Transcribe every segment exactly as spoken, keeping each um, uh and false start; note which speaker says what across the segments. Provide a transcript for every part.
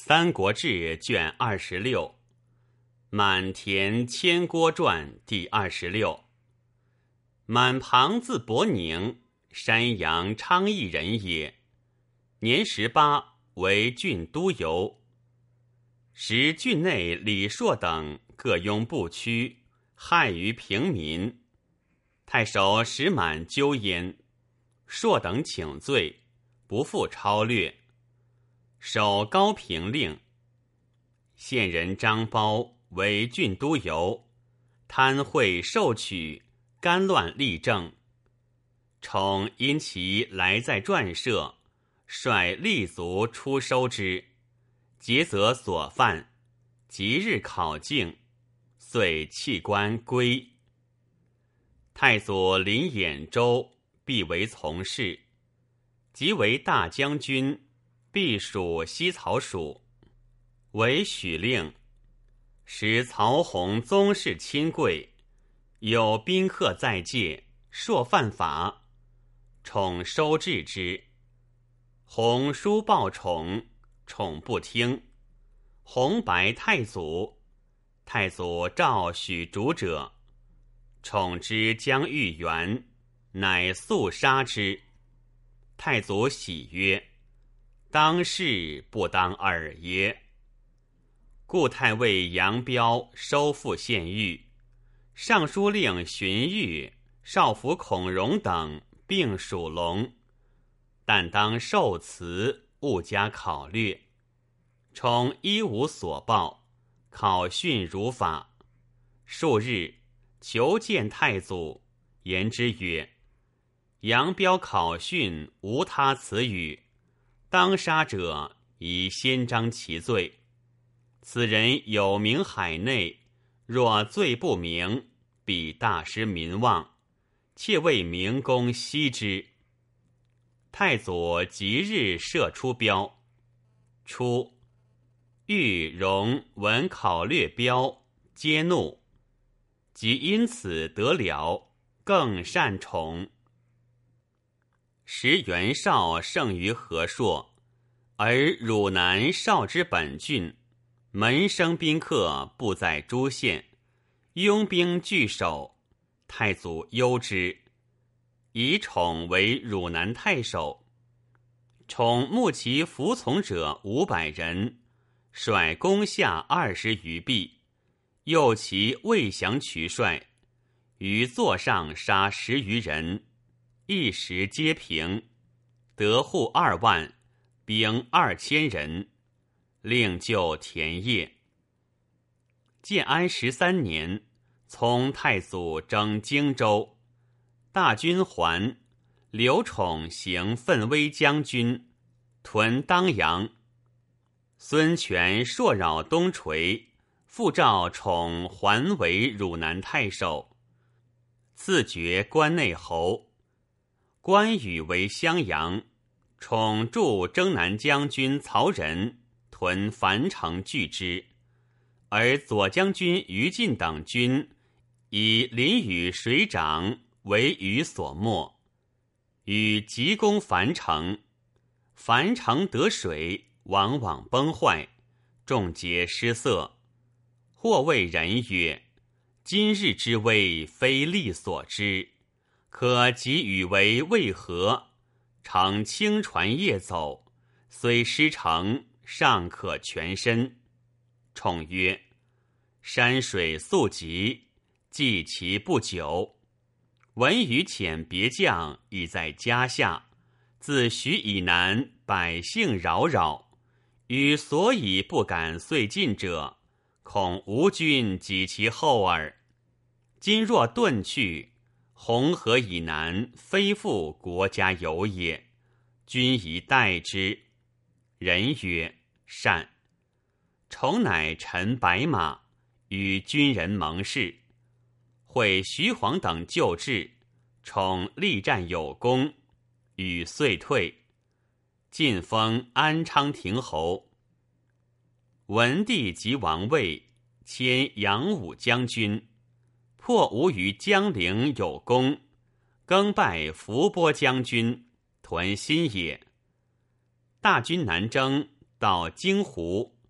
Speaker 1: 三国志卷二十六，满田千郭传第二十六。满庞字伯宁，山阳昌邑人也。年十八，为郡都邮。时郡内李硕等各拥不屈，害于平民。太守使满纠焉，硕等请罪，不复超略。守高平令。县人张苞为郡都邮，贪贿受取，干乱立政。宠因其来在传社，率吏卒出收之，节则所犯，即日考境，遂弃官归。太祖临兖州，必为从事，即为大将军，必属西曹属，为许令。使曹洪宗室亲贵，有宾客在界，朔犯法，宠收治之。洪书报宠，宠不听。洪白太祖，太祖诏许主者，宠之将欲援，乃速杀之。太祖喜曰：当世不当尔耶。故太尉杨彪收复县狱，尚书令荀彧、少府孔融等并属龙，但当受辞，勿加考虑。宠一无所报，考训如法。数日，求见太祖，言之曰：杨彪考训无他词语，当杀者宜先彰其罪。此人有名海内，若罪不明，必大失民望，切为明公息之。太祖即日射出标。初，豫、荣闻考略标，皆怒，即因此得了，更善宠。时袁绍胜于和硕，而汝南绍之本郡，门生宾客布在诸县，拥兵据守。太祖忧之，以宠为汝南太守。宠募其服从者五百人，率攻下二十余臂，诱其未降渠帅，于座上杀十余人，一时皆平，得户二万，兵二千人，令就田业。建安十三年，从太祖征荆州，大军还，刘宠行奋威将军，屯当阳。孙权朔扰东垂，复召宠还为汝南太守，赐爵关内侯。关羽为襄阳，宠助征南将军曹仁屯樊城拒之，而左将军于禁等军以淋雨水涨为羽所没，与急攻樊城。樊城得水，往往崩坏，众皆失色。或谓人曰：今日之危，非力所知，可及与为为何？乘轻船夜走，虽失城，尚可全身。宠曰：山水速急，计其不久。闻于遣别将已在家下，自许以南，百姓扰扰，与所以不敢遂进者，恐吴军及其后耳。今若遁去，红河以南非复国家有也，君宜待之。人曰：善。宠乃乘白马，与军人盟誓。会徐晃等救治，宠力战有功，与遂退。晋封安昌亭侯。文帝即王位，迁扬武将军，破吴于江陵有功，更拜伏波将军，屯新野。大军南征，到荆湖，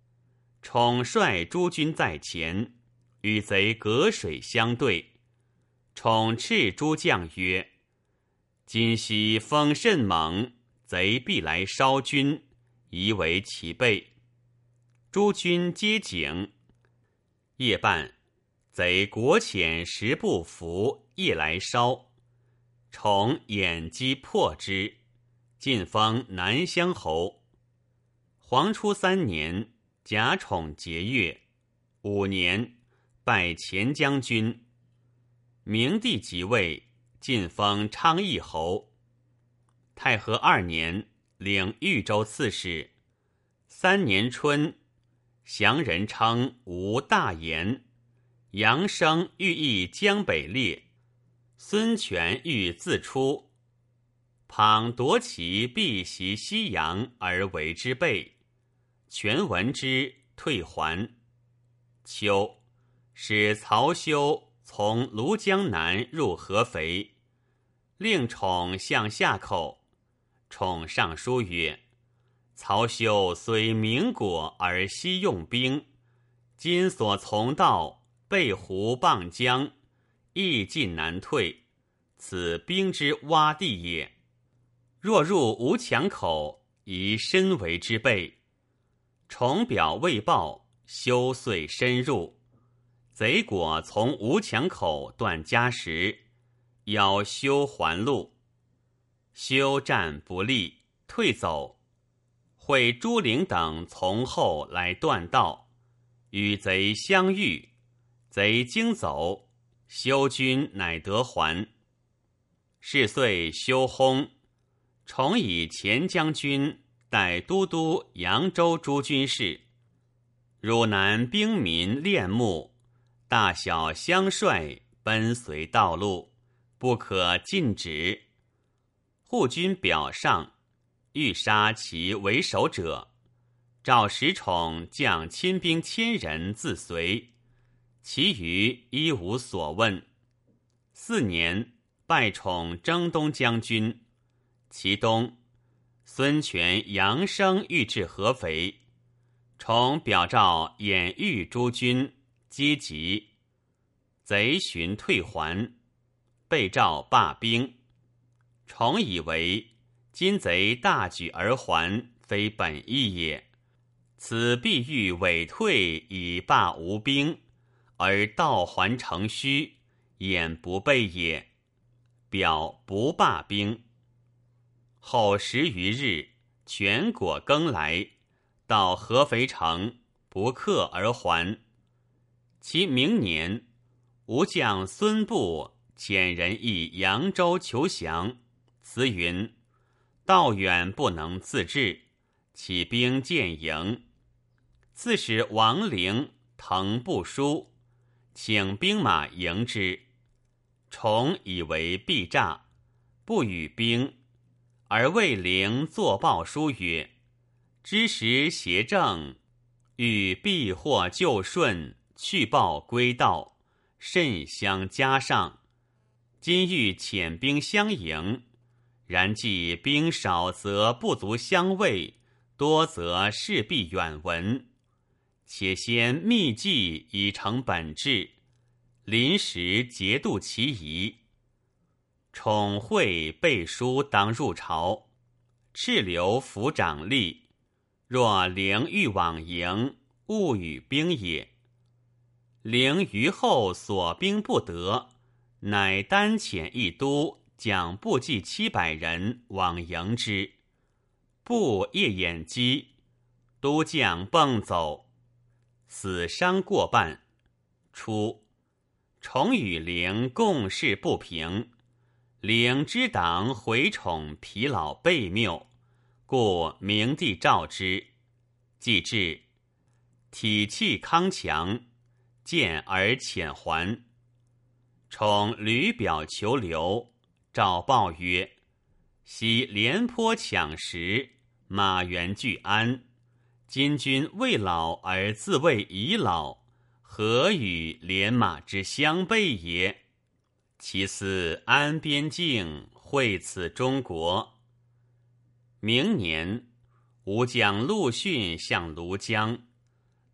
Speaker 1: 宠率诸军在前，与贼隔水相对。宠斥诸将曰：今夕风甚猛，贼必来烧军，宜为其备。诸军皆警。夜半，贼国遣十部伏夜来烧，宠掩击破之，晋封南乡侯。黄初三年，甲宠节钺，五年，拜前将军。明帝即位，晋封昌邑侯。太和二年，领豫州刺史。三年春，降人称吴大言。杨生欲议江北列，孙权欲自出，庞夺其避袭西阳而为之备。权闻之，退还。秋，使曹休从庐江南入合肥，令宠向下口。宠上书曰：曹休虽明果而惜用兵，今所从道，背湖傍江，易进难退，此兵之洼地也。若入吴墙口，宜深为之备。宠表未报，休遂深入。贼果从吴墙口断嘉石，邀休还路。休战不利，退走。会朱灵等从后来断道，与贼相遇，贼惊走，休军乃得还。是岁休薨，宠以前将军代都督扬州诸军事。汝南兵民恋慕，大小相率，奔随道路，不可禁止。护军表上，欲杀其为首者，赵时宠将亲兵千人自随，其余一无所问。四年，拜宠征东将军。其东，孙权、杨生欲至合肥，宠表诏掩御诸军，皆急。贼寻退还，被诏罢兵。宠以为今贼大举而还，非本意也。此必欲委退以罢吴兵，而道还成虚，掩不备也。表不罢兵。后十余日，全果更来，到合肥城，不克而还。其明年，吴将孙布遣人诣扬州求降，辞云：道远不能自治，起兵建营。刺史王陵腾不书，请兵马迎之。宠以为必诈，不与兵，而为陵作报书曰：知时协政，欲避祸就顺，去暴归道，甚相加上。今欲遣兵相迎，然既兵少则不足相卫，多则势必远闻。且先密计以成本志，临时节度其宜。宠会背书当入朝，敕留抚长吏，若陵欲往迎，勿与兵也。陵于后所兵不得，乃单遣一都将部骑七百人往迎之。部夜掩击，都将迸走，死伤过半。初，宠与陵共事不平，陵之党回宠疲劳悖谬，故明帝召之。既至，体气康强，见而遣还。宠屡表求留，诏报曰：昔廉颇抢食，马援俱安，今君未老而自谓已老，何与连马之相悖也？其思安边境，惠此中国。明年，吴将陆逊向庐江，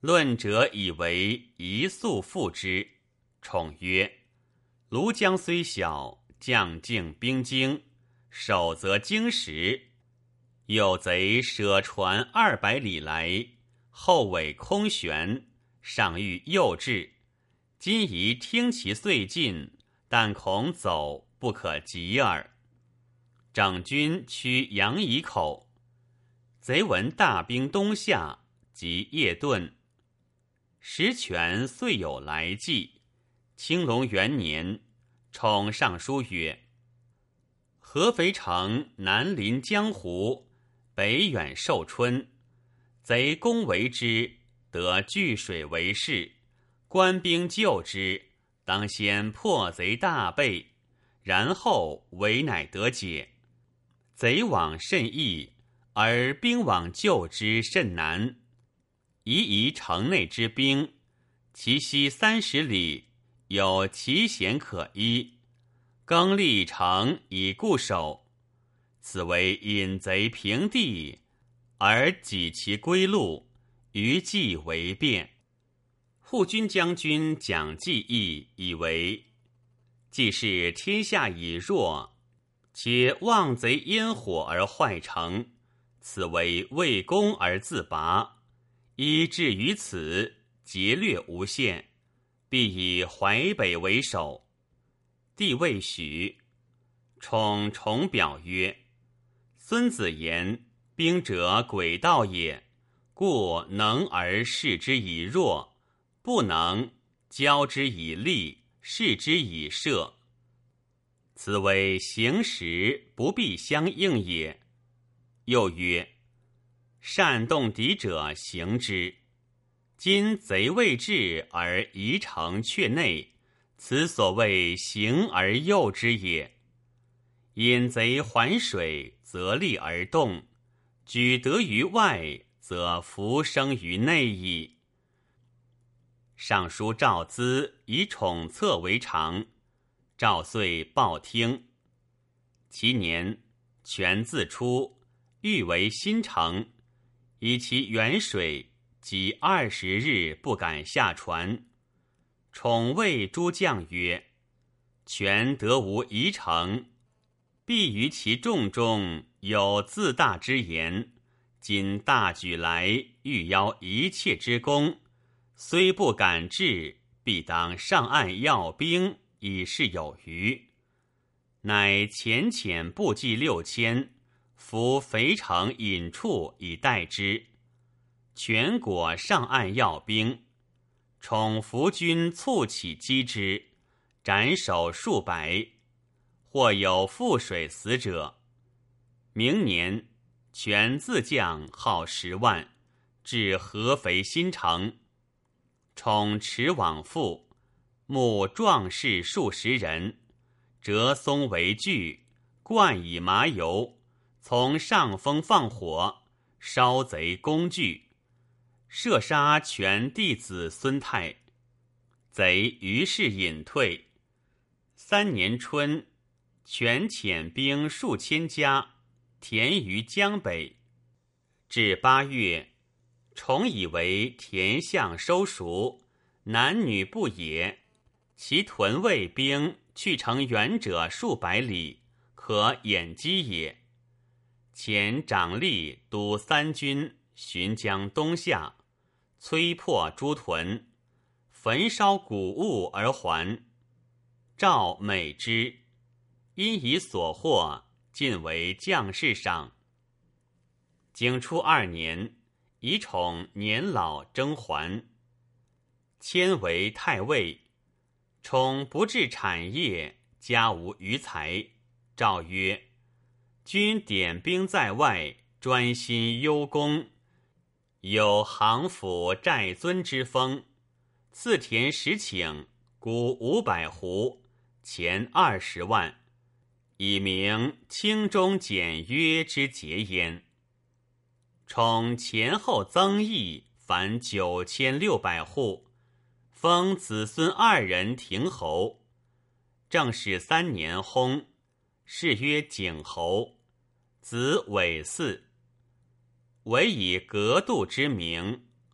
Speaker 1: 论者以为一速复之。宠曰：庐江虽小，将境兵精，守则经时。有贼舍船二百里来，后尾空悬，上欲诱至。今宜听其遂进，但恐走不可及耳。整军趋阳乙口，贼闻大兵东下，即夜遁。时权遂有来计。青龙元年，宠上书曰：合肥城南临江湖，北远寿春，贼攻为之，得据水为势。官兵救之，当先破贼大备，然后围乃得解。贼往甚易，而兵往救之甚难。宜疑城内之兵，其西三十里，有奇险可依，更立城以固守。此为引贼平地，而己其归路，余计为变。护军将军蒋济义以为，既是天下已弱，且望贼烟火而坏城，此为为攻而自拔。依至于此，劫掠无限，必以淮北为首。帝未许。宠重表曰：孙子言，兵者诡道也，故能而示之以弱，不能教之以利，示之以射。此为行时不必相应也。又曰：善动敌者行之。今贼未至而夷城阙内，此所谓行而诱之也。引贼环水，则利而动；举得于外，则福生于内矣。尚书赵咨以宠策为常，赵遂报听。其年，权自出，欲为新城，以其远水，即二十日不敢下船。宠谓诸将曰：权得无宜城，必于其众中有自大之言。今大举来，欲邀一切之功，虽不敢至，必当上岸要兵，以示有余。乃遣遣部骑六千，伏肥城隐处以待之。全国上岸要兵，宠伏军猝起击之，斩首数百，或有覆水死者。明年，权自将号十万，至合肥新城。宠持往复，募壮士数十人，折松为锯，灌以麻油，从上风放火，烧贼工具，射杀权弟子孙泰。贼于是隐退。三年春，权遣兵数千家，田于江北。至八月，宠以为田相收熟，男女不也，其屯卫兵去程远者数百里，可掩击也。遣长吏督三军，巡江东下，摧破诸屯，焚烧谷物而还。赵美之，因以所获尽为将士赏。景初二年，以宠年老征还，迁为太尉。宠不治产业，家无余财。诏曰：君点兵在外，专心忧功，有行府寨尊之风。赐田十顷，谷五百斛，钱二十万，以明轻中简约之节焉。宠前后增邑，凡九千六百户，封子孙二人亭侯。正始三年薨，谥曰景侯，子韦嗣。韦以阁度之名，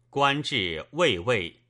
Speaker 1: 官至卫尉。